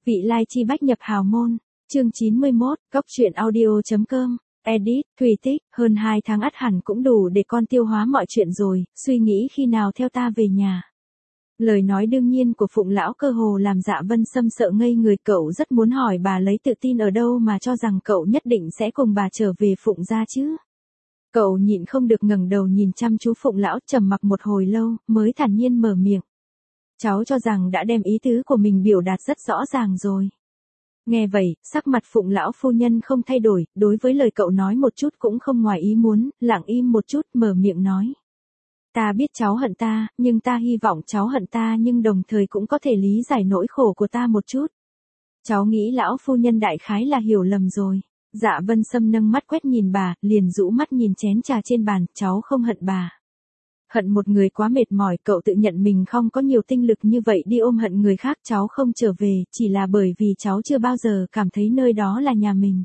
Vị lai chi bách nhập hào môn, chương 91, Cốc truyện audio.com, edit, Thùy Tích, hơn 2 tháng ắt hẳn cũng đủ để con tiêu hóa mọi chuyện rồi, suy nghĩ khi nào theo ta về nhà. Lời nói đương nhiên của Phụng lão cơ hồ làm Dạ Vân Sâm sợ ngây người, cậu rất muốn hỏi bà lấy tự tin ở đâu mà cho rằng cậu nhất định sẽ cùng bà trở về Phụng gia chứ. Cậu nhịn không được ngẩng đầu nhìn chăm chú Phụng lão, trầm mặc một hồi lâu, mới thản nhiên mở miệng. Cháu cho rằng đã đem ý tứ của mình biểu đạt rất rõ ràng rồi. Nghe vậy, sắc mặt Phụng lão phu nhân không thay đổi, đối với lời cậu nói một chút cũng không ngoài ý muốn, lặng im một chút mở miệng nói. Ta biết cháu hận ta, nhưng ta hy vọng cháu hận ta nhưng đồng thời cũng có thể lý giải nỗi khổ của ta một chút. Cháu nghĩ lão phu nhân đại khái là hiểu lầm rồi. Dạ Vân Sâm nâng mắt quét nhìn bà, liền rũ mắt nhìn chén trà trên bàn, cháu không hận bà. Hận một người quá mệt mỏi, cậu tự nhận mình không có nhiều tinh lực như vậy đi ôm hận người khác. Cháu không trở về, chỉ là bởi vì cháu chưa bao giờ cảm thấy nơi đó là nhà mình.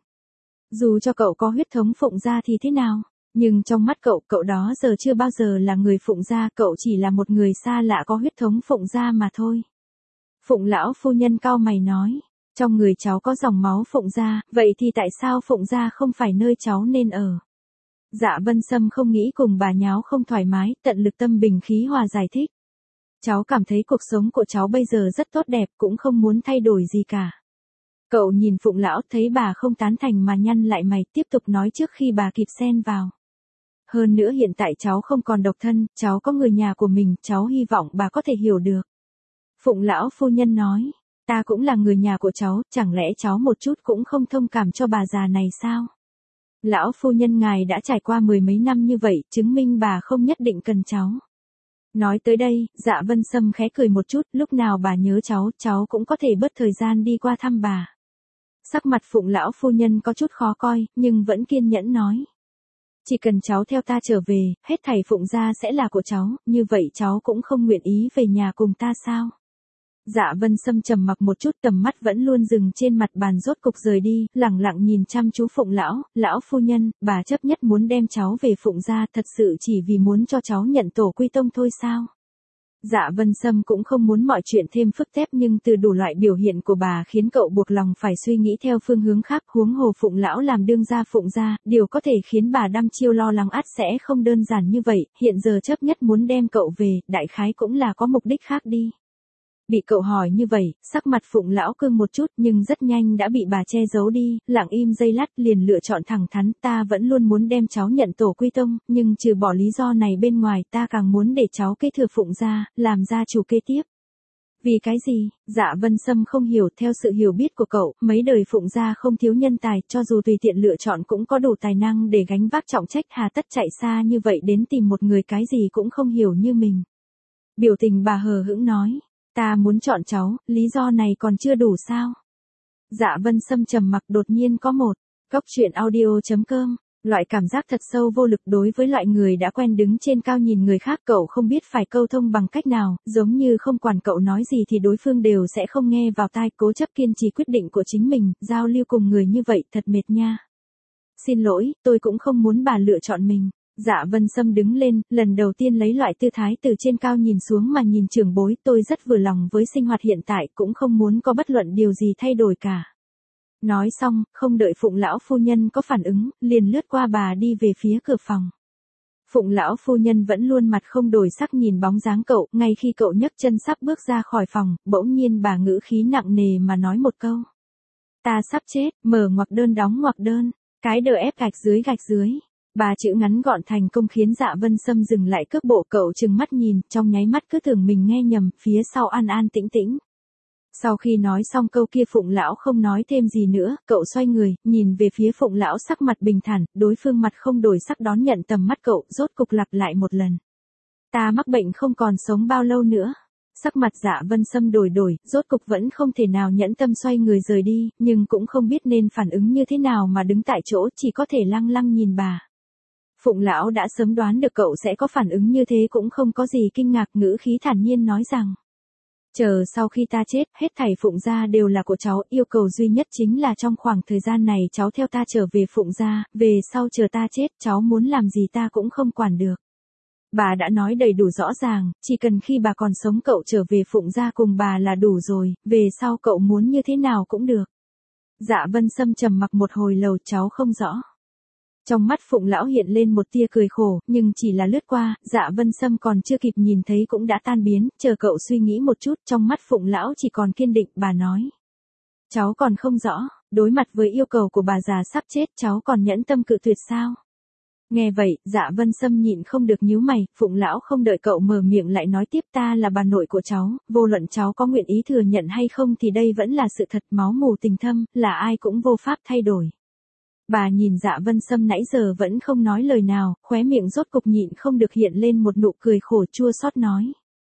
Dù cho cậu có huyết thống Phụng gia thì thế nào, nhưng trong mắt cậu, cậu đó giờ chưa bao giờ là người Phụng gia, cậu chỉ là một người xa lạ có huyết thống Phụng gia mà thôi. Phụng lão phu nhân cau mày nói, trong người cháu có dòng máu Phụng gia, vậy thì tại sao Phụng gia không phải nơi cháu nên ở? Dạ Vân Sâm không nghĩ cùng bà nháo không thoải mái, tận lực tâm bình khí hòa giải thích. Cháu cảm thấy cuộc sống của cháu bây giờ rất tốt đẹp, cũng không muốn thay đổi gì cả. Cậu nhìn Phụng lão, thấy bà không tán thành mà nhăn lại mày, tiếp tục nói trước khi bà kịp xen vào. Hơn nữa hiện tại cháu không còn độc thân, cháu có người nhà của mình, cháu hy vọng bà có thể hiểu được. Phụng lão phu nhân nói, ta cũng là người nhà của cháu, chẳng lẽ cháu một chút cũng không thông cảm cho bà già này sao? Lão phu nhân ngài đã trải qua 10 mấy năm như vậy, chứng minh bà không nhất định cần cháu. Nói tới đây, Dạ Vân Sâm khẽ cười một chút, lúc nào bà nhớ cháu cũng có thể bớt thời gian đi qua thăm bà. Sắc mặt Phụng lão phu nhân có chút khó coi, nhưng vẫn kiên nhẫn nói. Chỉ cần cháu theo ta trở về, hết thảy Phụng gia sẽ là của cháu, như vậy cháu cũng không nguyện ý về nhà cùng ta sao? Dạ Vân Sâm trầm mặc một chút, tầm mắt vẫn luôn dừng trên mặt bàn, rốt cục rời đi, lẳng lặng nhìn chăm chú Phụng lão phu nhân, bà chấp nhất muốn đem cháu về Phụng gia thật sự chỉ vì muốn cho cháu nhận tổ quy tông thôi sao? Dạ Vân Sâm cũng không muốn mọi chuyện thêm phức tạp, nhưng từ đủ loại biểu hiện của bà khiến cậu buộc lòng phải suy nghĩ theo phương hướng khác, huống hồ Phụng lão làm đương gia Phụng gia, điều có thể khiến bà đăm chiêu lo lắng ắt sẽ không đơn giản như vậy, hiện giờ chấp nhất muốn đem cậu về, đại khái cũng là có mục đích khác đi. Bị cậu hỏi như vậy, sắc mặt Phụng lão cương một chút nhưng rất nhanh đã bị bà che giấu đi, lặng im giây lát liền lựa chọn thẳng thắn, ta vẫn luôn muốn đem cháu nhận tổ quy tông, nhưng trừ bỏ lý do này bên ngoài ta càng muốn để cháu kế thừa Phụng gia, làm gia chủ kế tiếp. Vì cái gì? Dạ Vân Sâm không hiểu, theo sự hiểu biết của cậu, mấy đời Phụng gia không thiếu nhân tài, cho dù tùy tiện lựa chọn cũng có đủ tài năng để gánh vác trọng trách, hà tất chạy xa như vậy đến tìm một người cái gì cũng không hiểu như mình. Biểu tình bà hờ hững nói. Ta muốn chọn cháu, lý do này còn chưa đủ sao? Dạ Vân Sâm trầm mặc, đột nhiên có một. Cốc truyện audio.com, loại cảm giác thật sâu vô lực đối với loại người đã quen đứng trên cao nhìn người khác, cậu không biết phải câu thông bằng cách nào, giống như không quản cậu nói gì thì đối phương đều sẽ không nghe vào tai, cố chấp kiên trì quyết định của chính mình, giao lưu cùng người như vậy thật mệt nha. Xin lỗi, tôi cũng không muốn bà lựa chọn mình. Dạ Vân Sâm đứng lên, lần đầu tiên lấy loại tư thái từ trên cao nhìn xuống mà nhìn trưởng bối, tôi rất vừa lòng với sinh hoạt hiện tại, cũng không muốn có bất luận điều gì thay đổi cả. Nói xong, không đợi Phụng lão phu nhân có phản ứng, liền lướt qua bà đi về phía cửa phòng. Phụng lão phu nhân vẫn luôn mặt không đổi sắc nhìn bóng dáng cậu, ngay khi cậu nhấc chân sắp bước ra khỏi phòng, bỗng nhiên bà ngữ khí nặng nề mà nói một câu. Ta sắp chết, mở ngoặc đơn đóng ngoặc đơn, cái đờ ép gạch dưới. Ba chữ ngắn gọn thành công khiến Dạ Vân Sâm dừng lại cước bộ, cậu trừng mắt nhìn, trong nháy mắt cứ tưởng mình nghe nhầm, phía sau an an tĩnh tĩnh. Sau khi nói xong câu kia Phụng lão không nói thêm gì nữa, cậu xoay người, nhìn về phía Phụng lão, sắc mặt bình thản, đối phương mặt không đổi sắc đón nhận tầm mắt cậu, rốt cục lặp lại một lần. Ta mắc bệnh không còn sống bao lâu nữa. Sắc mặt Dạ Vân Sâm đổi, rốt cục vẫn không thể nào nhẫn tâm xoay người rời đi, nhưng cũng không biết nên phản ứng như thế nào mà đứng tại chỗ, chỉ có thể lăng lăng nhìn bà. Phụng lão đã sớm đoán được cậu sẽ có phản ứng như thế, cũng không có gì kinh ngạc, ngữ khí thản nhiên nói rằng. Chờ sau khi ta chết, hết thảy Phụng gia đều là của cháu, yêu cầu duy nhất chính là trong khoảng thời gian này cháu theo ta trở về Phụng gia, về sau chờ ta chết, cháu muốn làm gì ta cũng không quản được. Bà đã nói đầy đủ rõ ràng, chỉ cần khi bà còn sống cậu trở về Phụng gia cùng bà là đủ rồi, về sau cậu muốn như thế nào cũng được. Dạ Vân Sâm trầm mặc một hồi lâu, cháu không rõ. Trong mắt Phụng lão hiện lên một tia cười khổ, nhưng chỉ là lướt qua, Dạ Vân Sâm còn chưa kịp nhìn thấy cũng đã tan biến, chờ cậu suy nghĩ một chút, trong mắt Phụng lão chỉ còn kiên định, bà nói. Cháu còn không rõ, đối mặt với yêu cầu của bà già sắp chết, cháu còn nhẫn tâm cự tuyệt sao? Nghe vậy, Dạ Vân Sâm nhịn không được nhíu mày, Phụng lão không đợi cậu mở miệng lại nói tiếp, ta là bà nội của cháu, vô luận cháu có nguyện ý thừa nhận hay không thì đây vẫn là sự thật, máu mù tình thâm, là ai cũng vô pháp thay đổi. Bà nhìn Dạ Vân Sâm nãy giờ vẫn không nói lời nào, khóe miệng rốt cục nhịn không được hiện lên một nụ cười khổ chua xót nói.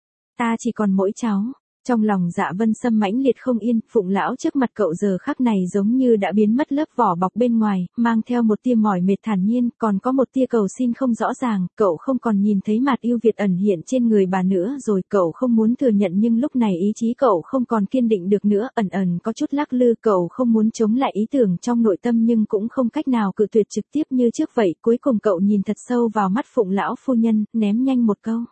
Ta chỉ còn mỗi cháu. Trong lòng Dạ Vân Sâm mãnh liệt không yên, Phụng lão trước mặt cậu giờ khắc này giống như đã biến mất lớp vỏ bọc bên ngoài, mang theo một tia mỏi mệt thản nhiên, còn có một tia cầu xin không rõ ràng, cậu không còn nhìn thấy mặt yêu Việt ẩn hiện trên người bà nữa rồi, cậu không muốn thừa nhận nhưng lúc này ý chí cậu không còn kiên định được nữa, ẩn ẩn có chút lắc lư, cậu không muốn chống lại ý tưởng trong nội tâm nhưng cũng không cách nào cự tuyệt trực tiếp như trước vậy, cuối cùng cậu nhìn thật sâu vào mắt Phụng lão phu nhân, ném nhanh một câu.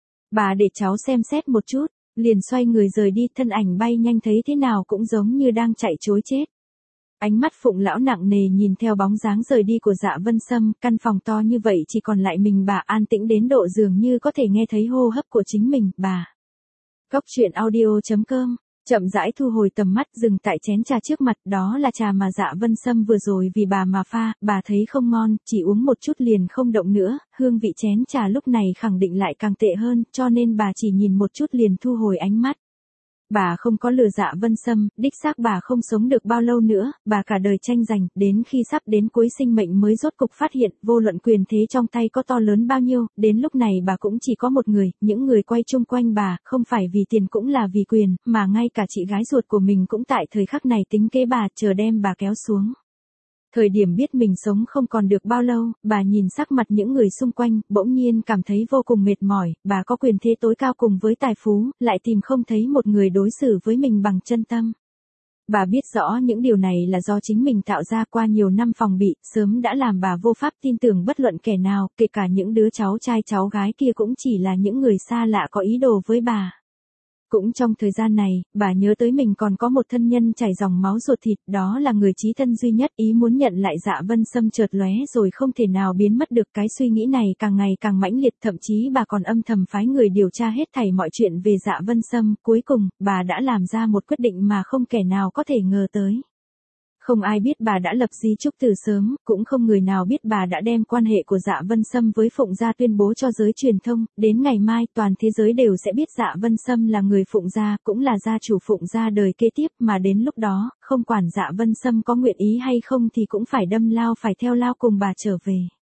Bà để cháu xem xét một chút. Liền xoay người rời đi, thân ảnh bay nhanh thấy thế nào cũng giống như đang chạy trối chết. Ánh mắt Phụng lão nặng nề nhìn theo bóng dáng rời đi của Dạ Vân Sâm, căn phòng to như vậy chỉ còn lại mình bà, an tĩnh đến độ dường như có thể nghe thấy hô hấp của chính mình, bà. Cốc truyện audio.com chậm rãi thu hồi tầm mắt, dừng tại chén trà trước mặt, đó là trà mà Dạ Vân Sâm vừa rồi vì bà mà pha, bà thấy không ngon, chỉ uống một chút liền không động nữa, hương vị chén trà lúc này khẳng định lại càng tệ hơn, cho nên bà chỉ nhìn một chút liền thu hồi ánh mắt. Bà không có lừa Dạ Vân Sâm, đích xác bà không sống được bao lâu nữa, bà cả đời tranh giành, đến khi sắp đến cuối sinh mệnh mới rốt cục phát hiện, vô luận quyền thế trong tay có to lớn bao nhiêu, đến lúc này bà cũng chỉ có một người, những người quay chung quanh bà, không phải vì tiền cũng là vì quyền, mà ngay cả chị gái ruột của mình cũng tại thời khắc này tính kế bà, chờ đem bà kéo xuống. Thời điểm biết mình sống không còn được bao lâu, bà nhìn sắc mặt những người xung quanh, bỗng nhiên cảm thấy vô cùng mệt mỏi, bà có quyền thế tối cao cùng với tài phú, lại tìm không thấy một người đối xử với mình bằng chân tâm. Bà biết rõ những điều này là do chính mình tạo ra qua nhiều năm phòng bị, sớm đã làm bà vô pháp tin tưởng bất luận kẻ nào, kể cả những đứa cháu trai cháu gái kia cũng chỉ là những người xa lạ có ý đồ với bà. Cũng trong thời gian này, bà nhớ tới mình còn có một thân nhân chảy dòng máu ruột thịt, đó là người chí thân duy nhất, ý muốn nhận lại Dạ Vân Sâm chợt lóe rồi không thể nào biến mất được, cái suy nghĩ này càng ngày càng mãnh liệt, thậm chí bà còn âm thầm phái người điều tra hết thảy mọi chuyện về Dạ Vân Sâm, cuối cùng, bà đã làm ra một quyết định mà không kẻ nào có thể ngờ tới. Không ai biết bà đã lập di chúc từ sớm, cũng không người nào biết bà đã đem quan hệ của Dạ Vân Sâm với Phụng gia tuyên bố cho giới truyền thông, đến ngày mai toàn thế giới đều sẽ biết Dạ Vân Sâm là người Phụng gia, cũng là gia chủ Phụng gia đời kế tiếp, mà đến lúc đó, không quản Dạ Vân Sâm có nguyện ý hay không thì cũng phải đâm lao phải theo lao cùng bà trở về.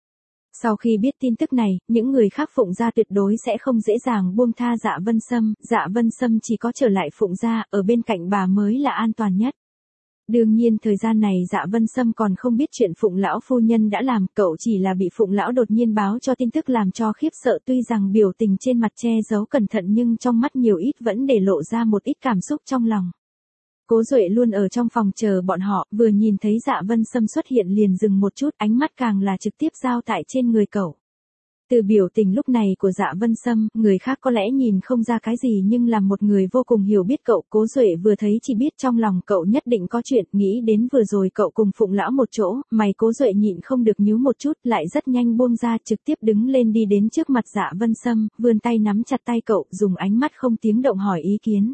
Sau khi biết tin tức này, những người khác Phụng gia tuyệt đối sẽ không dễ dàng buông tha Dạ Vân Sâm chỉ có trở lại Phụng gia, ở bên cạnh bà mới là an toàn nhất. Đương nhiên thời gian này Dạ Vân Sâm còn không biết chuyện Phụng lão phu nhân đã làm, cậu chỉ là bị Phụng lão đột nhiên báo cho tin tức làm cho khiếp sợ, tuy rằng biểu tình trên mặt che giấu cẩn thận nhưng trong mắt nhiều ít vẫn để lộ ra một ít cảm xúc trong lòng. Cố Duệ luôn ở trong phòng chờ bọn họ, vừa nhìn thấy Dạ Vân Sâm xuất hiện liền dừng một chút, ánh mắt càng là trực tiếp giao tại trên người cậu. Từ biểu tình lúc này của Dạ Vân Sâm, người khác có lẽ nhìn không ra cái gì nhưng làm một người vô cùng hiểu biết cậu, Cố Duệ vừa thấy chỉ biết trong lòng cậu nhất định có chuyện, nghĩ đến vừa rồi cậu cùng Phụng lão một chỗ, mày Cố Duệ nhịn không được nhíu một chút, lại rất nhanh buông ra, trực tiếp đứng lên đi đến trước mặt Dạ Vân Sâm, vươn tay nắm chặt tay cậu, dùng ánh mắt không tiếng động hỏi ý kiến.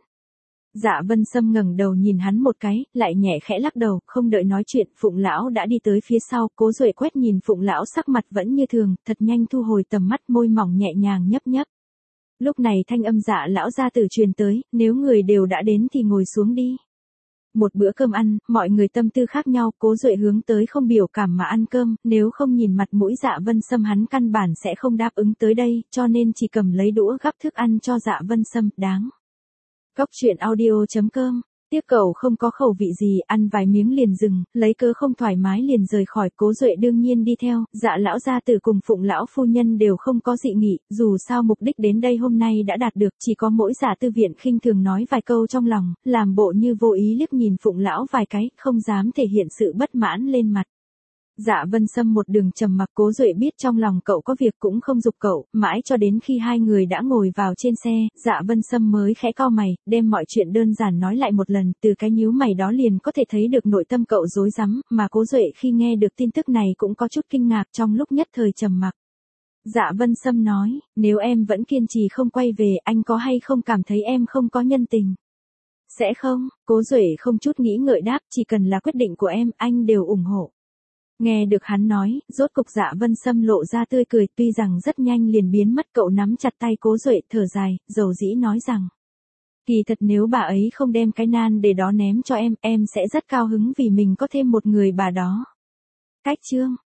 Dạ Vân Sâm ngẩng đầu nhìn hắn một cái, lại nhẹ khẽ lắc đầu, không đợi nói chuyện, Phụng lão đã đi tới phía sau, Cố Duệ quét nhìn Phụng lão sắc mặt vẫn như thường, thật nhanh thu hồi tầm mắt, môi mỏng nhẹ nhàng nhấp nhấp. Lúc này thanh âm Dạ lão gia tử truyền tới, nếu người đều đã đến thì ngồi xuống đi. Một bữa cơm ăn, mọi người tâm tư khác nhau, Cố Duệ hướng tới không biểu cảm mà ăn cơm, nếu không nhìn mặt mũi Dạ Vân Sâm hắn căn bản sẽ không đáp ứng tới đây, cho nên chỉ cầm lấy đũa gắp thức ăn cho Dạ Vân Sâm, đáng. Cốc truyện audio.com Tiếc cậu không có khẩu vị gì, ăn vài miếng liền dừng, lấy cớ không thoải mái liền rời khỏi, Cố Duệ đương nhiên đi theo, Dạ lão gia tử cùng Phụng lão phu nhân đều không có dị nghị, dù sao mục đích đến đây hôm nay đã đạt được, chỉ có mỗi Dạ Tư Viện khinh thường nói vài câu trong lòng, làm bộ như vô ý liếc nhìn Phụng lão vài cái, không dám thể hiện sự bất mãn lên mặt. Dạ Vân Sâm một đường trầm mặc. Cố Duệ biết trong lòng cậu có việc cũng không giục cậu, mãi cho đến khi hai người đã ngồi vào trên xe, Dạ Vân Sâm mới khẽ cau mày, đem mọi chuyện đơn giản nói lại một lần, từ cái nhíu mày đó liền có thể thấy được nội tâm cậu rối rắm, mà Cố Duệ khi nghe được tin tức này cũng có chút kinh ngạc, trong lúc nhất thời trầm mặc. Dạ Vân Sâm nói, nếu em vẫn kiên trì không quay về, anh có hay không cảm thấy em không có nhân tình? Sẽ không, Cố Duệ không chút nghĩ ngợi đáp, chỉ cần là quyết định của em, anh đều ủng hộ. Nghe được hắn nói, rốt cục Dạ Vân Sâm lộ ra tươi cười, tuy rằng rất nhanh liền biến mất. Cậu nắm chặt tay Cố Duệ, thở dài, dầu dĩ nói rằng, kỳ thật nếu bà ấy không đem cái nan để đó ném cho em sẽ rất cao hứng vì mình có thêm một người bà đó. Cách chương